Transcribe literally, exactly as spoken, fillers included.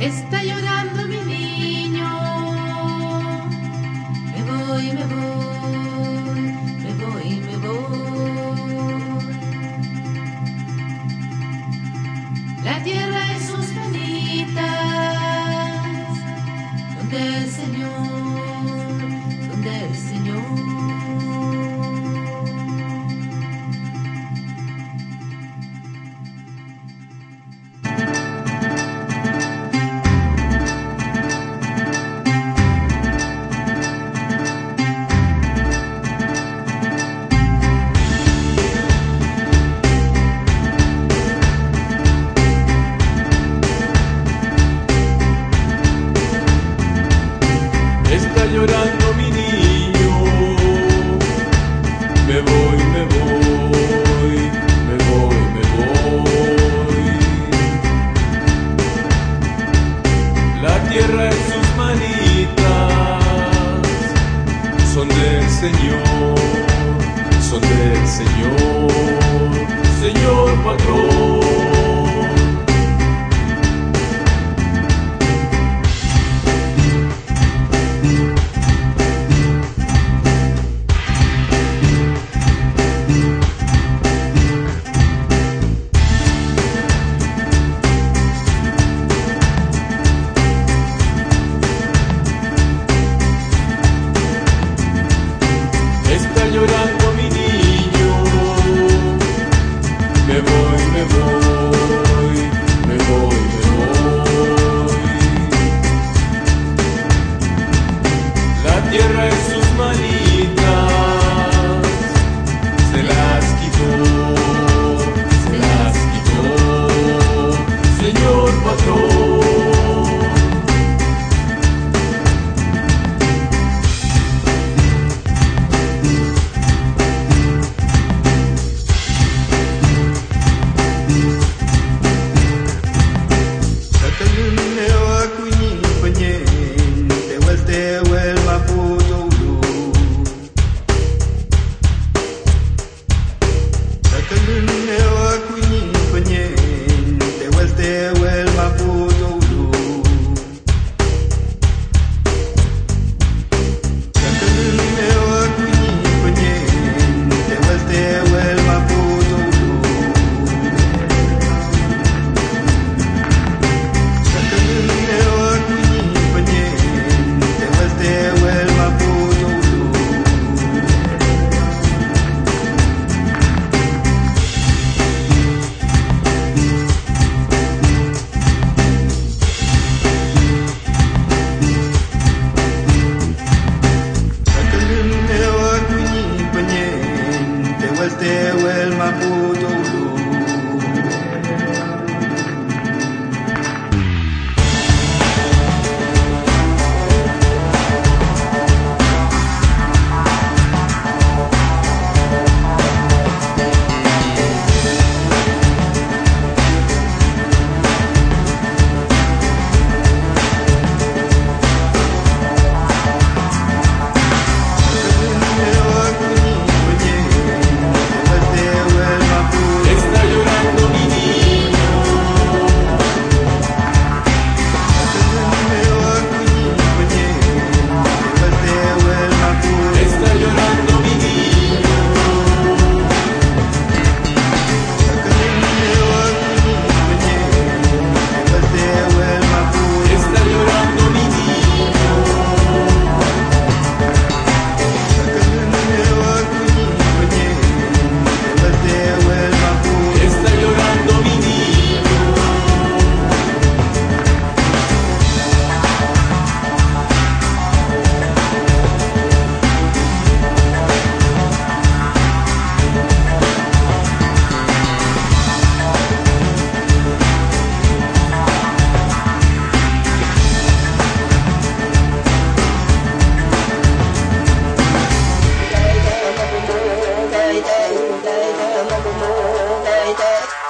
Está llorando mi niño. Me voy, me voy, me voy, me voy. La tierra y sus manitas son del Señor, son del Señor. Está llorando mi niño, me voy, me voy, me voy, me voy. La tierra en sus manitas son del Señor, son del Señor, Señor patrón. Está llorando mi niño, me voy, me voy, me voy, me voy. La tierra en sus manitas se las quitó, se las quitó, Señor patrón. Day, day, day, day, day, day, day, day, day, day, day.